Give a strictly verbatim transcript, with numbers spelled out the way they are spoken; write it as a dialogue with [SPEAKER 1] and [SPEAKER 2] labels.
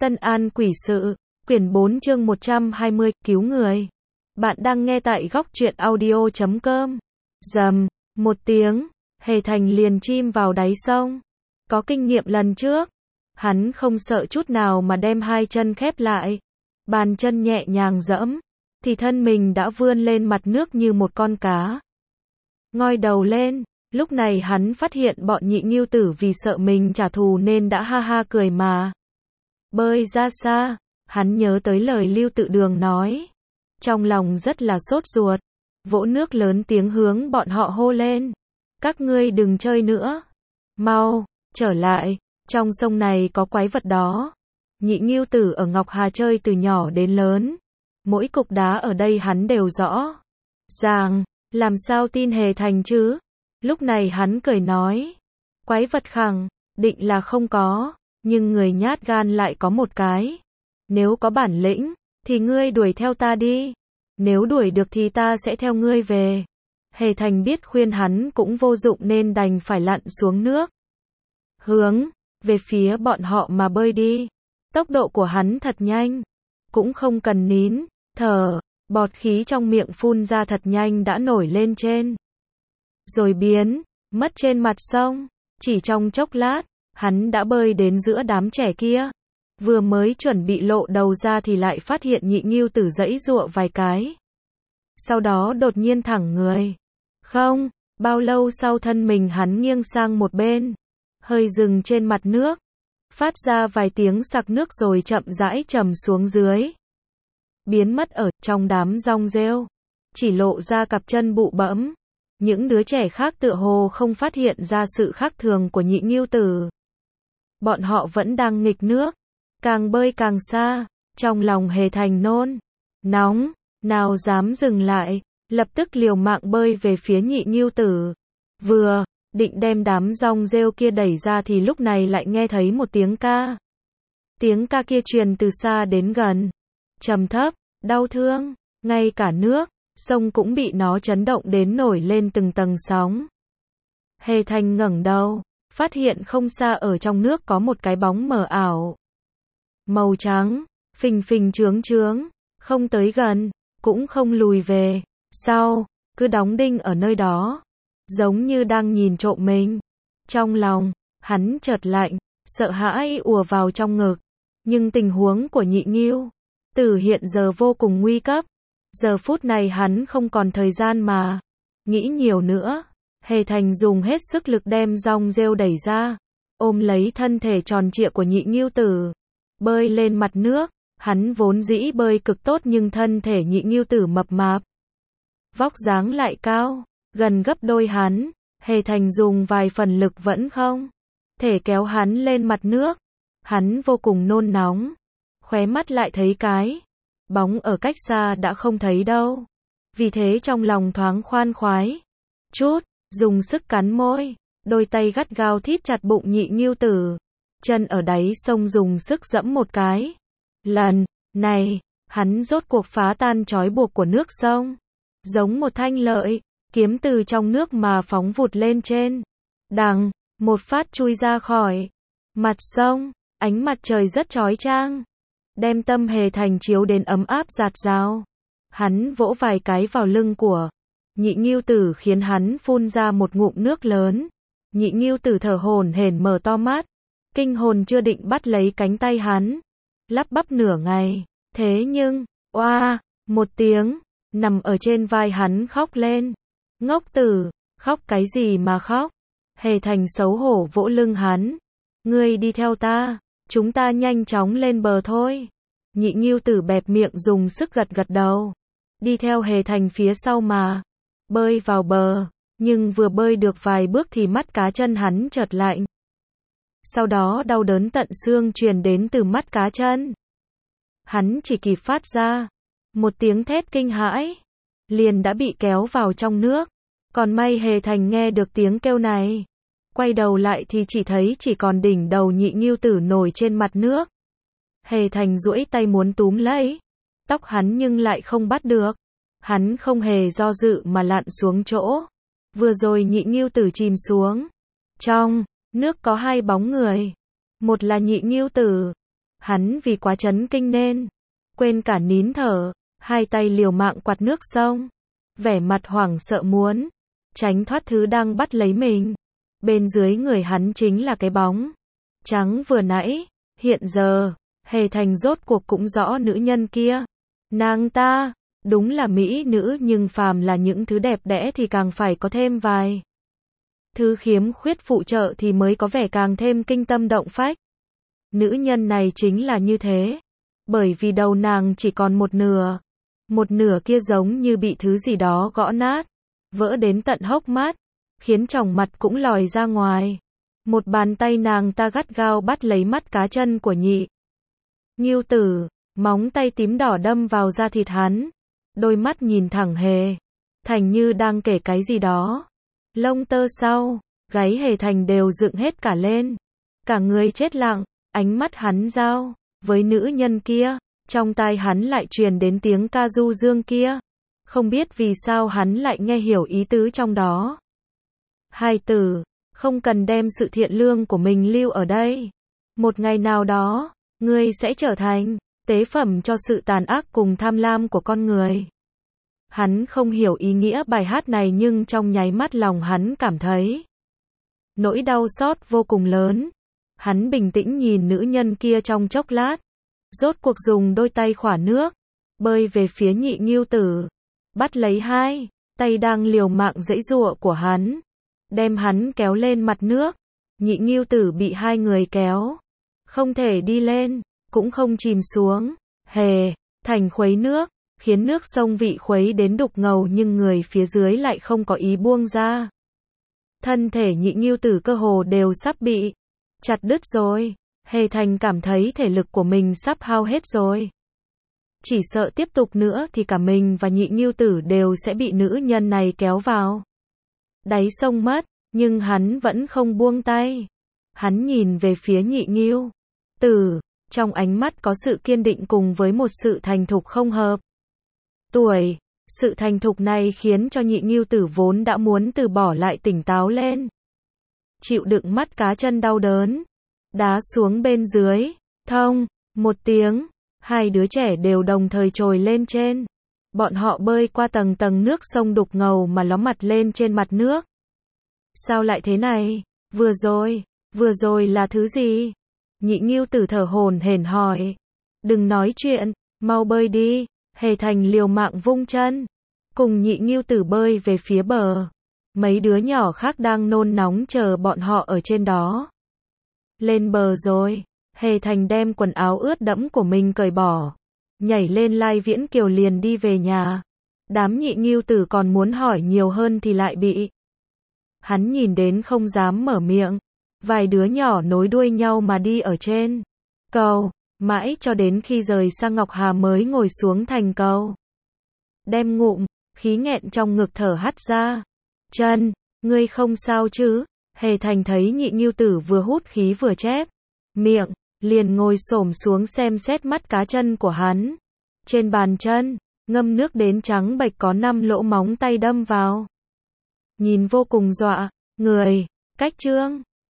[SPEAKER 1] Tân An Quỷ Sự, quyển bốn chương một trăm hai mươi, cứu người. Bạn đang nghe tại góc truyện audio chấm com. Rầm, một tiếng, Hề Thành liền chim vào đáy sông. Có kinh nghiệm lần trước, hắn không sợ chút nào mà đem hai chân khép lại. Bàn chân nhẹ nhàng giẫm, thì thân mình đã vươn lên mặt nước như một con cá. Ngoi đầu lên, lúc này hắn phát hiện bọn nhị ngưu tử vì sợ mình trả thù nên đã ha ha cười mà bơi ra xa. Hắn nhớ tới lời Lưu Tự Đường nói, trong lòng rất là sốt ruột, vỗ nước lớn tiếng hướng bọn họ hô lên: các ngươi đừng chơi nữa, mau trở lại, trong sông này có quái vật đó. Nhị ngưu tử ở Ngọc Hà chơi từ nhỏ đến lớn, mỗi cục đá ở đây hắn đều rõ ràng, làm sao tin Hề Thành chứ. Lúc này hắn cười nói, quái vật khẳng định là không có, nhưng người nhát gan lại có một cái. Nếu có bản lĩnh, thì ngươi đuổi theo ta đi. Nếu đuổi được thì ta sẽ theo ngươi về. Hề Thành biết khuyên hắn cũng vô dụng nên đành phải lặn xuống nước, hướng về phía bọn họ mà bơi đi. Tốc độ của hắn thật nhanh, cũng không cần nín thở, bọt khí trong miệng phun ra thật nhanh đã nổi lên trên, rồi biến mất trên mặt sông. Chỉ trong chốc lát, hắn đã bơi đến giữa đám trẻ kia. Vừa mới chuẩn bị lộ đầu ra thì lại phát hiện nhị ngưu tử giãy giụa vài cái, sau đó đột nhiên thẳng người. Không bao lâu sau, thân mình hắn nghiêng sang một bên, hơi dừng trên mặt nước, phát ra vài tiếng sặc nước rồi chậm rãi trầm xuống dưới, biến mất ở trong đám rong rêu, chỉ lộ ra cặp chân bụ bẫm. Những đứa trẻ khác tựa hồ không phát hiện ra sự khác thường của nhị ngưu tử. Bọn họ vẫn đang nghịch nước, càng bơi càng xa. Trong lòng Hề Thành nôn nóng, nào dám dừng lại, lập tức liều mạng bơi về phía nhị ngưu tử. Vừa định đem đám rong rêu kia đẩy ra thì lúc này lại nghe thấy một tiếng ca. Tiếng ca kia truyền từ xa đến gần, trầm thấp, đau thương, ngay cả nước sông cũng bị nó chấn động đến nổi lên từng tầng sóng. Hề Thành ngẩng đầu, phát hiện không xa ở trong nước có một cái bóng mờ ảo, màu trắng, phình phình chướng chướng, không tới gần, cũng không lùi về sau, cứ đóng đinh ở nơi đó, giống như đang nhìn trộm mình. Trong lòng hắn chợt lạnh, sợ hãi ùa vào trong ngực. Nhưng tình huống của nhị ngưu tử hiện giờ vô cùng nguy cấp. Giờ phút này hắn không còn thời gian mà nghĩ nhiều nữa. Hề Thành dùng hết sức lực đem rong rêu đẩy ra, ôm lấy thân thể tròn trịa của nhị ngưu tử, bơi lên mặt nước. Hắn vốn dĩ bơi cực tốt nhưng thân thể nhị ngưu tử mập mạp, vóc dáng lại cao, gần gấp đôi hắn. Hề Thành dùng vài phần lực vẫn không thể kéo hắn lên mặt nước. Hắn vô cùng nôn nóng, khóe mắt lại thấy cái bóng ở cách xa đã không thấy đâu. Vì thế trong lòng thoáng khoan khoái chút, dùng sức cắn môi, đôi tay gắt gao thít chặt bụng nhị ngưu tử, chân ở đáy sông dùng sức giẫm một cái. Lần này, hắn rốt cuộc phá tan trói buộc của nước sông, giống một thanh lợi kiếm từ trong nước mà phóng vụt lên trên. Đằng một phát chui ra khỏi mặt sông. Ánh mặt trời rất chói chang, đem tâm Hề Thành chiếu đến ấm áp rạt rào. Hắn vỗ vài cái vào lưng của nhị ngưu tử khiến hắn phun ra một ngụm nước lớn. Nhị ngưu tử thở hổn hển mở to mắt, kinh hồn chưa định bắt lấy cánh tay hắn, lắp bắp nửa ngày. Thế nhưng, oa, một tiếng, nằm ở trên vai hắn khóc lên. Ngốc tử, khóc cái gì mà khóc? Hề Thành xấu hổ vỗ lưng hắn. Ngươi đi theo ta, chúng ta nhanh chóng lên bờ thôi. Nhị ngưu tử bẹp miệng dùng sức gật gật đầu, đi theo Hề Thành phía sau mà bơi vào bờ. Nhưng vừa bơi được vài bước thì mắt cá chân hắn chợt lạnh, sau đó đau đớn tận xương truyền đến từ mắt cá chân. Hắn chỉ kịp phát ra một tiếng thét kinh hãi, liền đã bị kéo vào trong nước. Còn may Hề Thành nghe được tiếng kêu này, quay đầu lại thì chỉ thấy chỉ còn đỉnh đầu nhị ngưu tử nổi trên mặt nước. Hề Thành duỗi tay muốn túm lấy tóc hắn nhưng lại không bắt được. Hắn không hề do dự mà lặn xuống chỗ vừa rồi nhị ngưu tử chìm xuống. Trong nước có hai bóng người, một là nhị ngưu tử, Hắn vì quá chấn kinh nên quên cả nín thở, hai tay liều mạng quạt nước sông, vẻ mặt hoảng sợ muốn tránh thoát thứ đang bắt lấy mình. Bên dưới người hắn chính là cái bóng trắng vừa nãy, hiện giờ, Hề Thành rốt cuộc cũng rõ nữ nhân kia. Nàng ta, đúng là mỹ nữ nhưng phàm là những thứ đẹp đẽ thì càng phải có thêm vài thứ khiếm khuyết phụ trợ thì mới có vẻ càng thêm kinh tâm động phách. Nữ nhân này chính là như thế. Bởi vì đầu nàng chỉ còn một nửa. Một nửa kia giống như bị thứ gì đó gõ nát, vỡ đến tận hốc mắt, khiến tròng mặt cũng lòi ra ngoài. Một bàn tay nàng ta gắt gao bắt lấy mắt cá chân của Nhị Ngưu Tử, móng tay tím đỏ đâm vào da thịt hắn. Đôi mắt nhìn thẳng Hề Thành như đang kể cái gì đó. Lông tơ sau gáy Hề Thành đều dựng hết cả lên. Cả người chết lặng, ánh mắt hắn giao với nữ nhân kia, trong tai hắn lại truyền đến tiếng ca du dương kia. Không biết vì sao hắn lại nghe hiểu ý tứ trong đó. Hai từ, không cần đem sự thiện lương của mình lưu ở đây. Một ngày nào đó, ngươi sẽ trở thành tế phẩm cho sự tàn ác cùng tham lam của con người. Hắn không hiểu ý nghĩa bài hát này nhưng trong nháy mắt lòng hắn cảm thấy nỗi đau xót vô cùng lớn. Hắn bình tĩnh nhìn nữ nhân kia trong chốc lát, rốt cuộc dùng đôi tay khỏa nước, bơi về phía Nhị Ngưu Tử, bắt lấy hai tay đang liều mạng giãy giụa của hắn, đem hắn kéo lên mặt nước. Nhị Ngưu Tử bị hai người kéo, không thể đi lên, cũng không chìm xuống. Hề Thành khuấy nước, khiến nước sông vị khuấy đến đục ngầu nhưng người phía dưới lại không có ý buông ra. Thân thể Nhị Ngưu Tử cơ hồ đều sắp bị chặt đứt rồi. Hề Thành cảm thấy thể lực của mình sắp hao hết rồi. Chỉ sợ tiếp tục nữa thì cả mình và Nhị Ngưu Tử đều sẽ bị nữ nhân này kéo vào đáy sông mất, nhưng hắn vẫn không buông tay. Hắn nhìn về phía Nhị Ngưu Tử, trong ánh mắt có sự kiên định cùng với một sự thành thục không hợp tuổi. Sự thành thục này khiến cho Nhị Ngưu Tử vốn đã muốn từ bỏ lại tỉnh táo lên. Chịu đựng mắt cá chân đau đớn, đá xuống bên dưới. Thông, một tiếng, hai đứa trẻ đều đồng thời trồi lên trên. Bọn họ bơi qua tầng tầng nước sông đục ngầu mà ló mặt lên trên mặt nước. Sao lại thế này? Vừa rồi, vừa rồi là thứ gì? Nhị Ngưu Tử thở hổn hển hỏi. Đừng nói chuyện, mau bơi đi. Hề Thành liều mạng vung chân, cùng Nhị Ngưu Tử bơi về phía bờ. Mấy đứa nhỏ khác đang nôn nóng chờ bọn họ ở trên đó. Lên bờ rồi, Hề Thành đem quần áo ướt đẫm của mình cởi bỏ, nhảy lên Lai Viễn Kiều liền đi về nhà. Đám Nhị Ngưu Tử còn muốn hỏi nhiều hơn thì lại bị hắn nhìn đến không dám mở miệng. Vài đứa nhỏ nối đuôi nhau mà đi ở trên cầu, mãi cho đến khi rời sang Ngọc Hà mới ngồi xuống thành cầu. Đem ngụm khí nghẹn trong ngực thở hắt ra. Chân, ngươi không sao chứ? Hề Thành thấy Nhị Ngưu Tử vừa hút khí vừa chép miệng, liền ngồi xổm xuống xem xét mắt cá chân của hắn. Trên bàn chân, ngâm nước đến trắng bệch có năm lỗ móng tay đâm vào. Nhìn vô cùng dọa người. Cách chương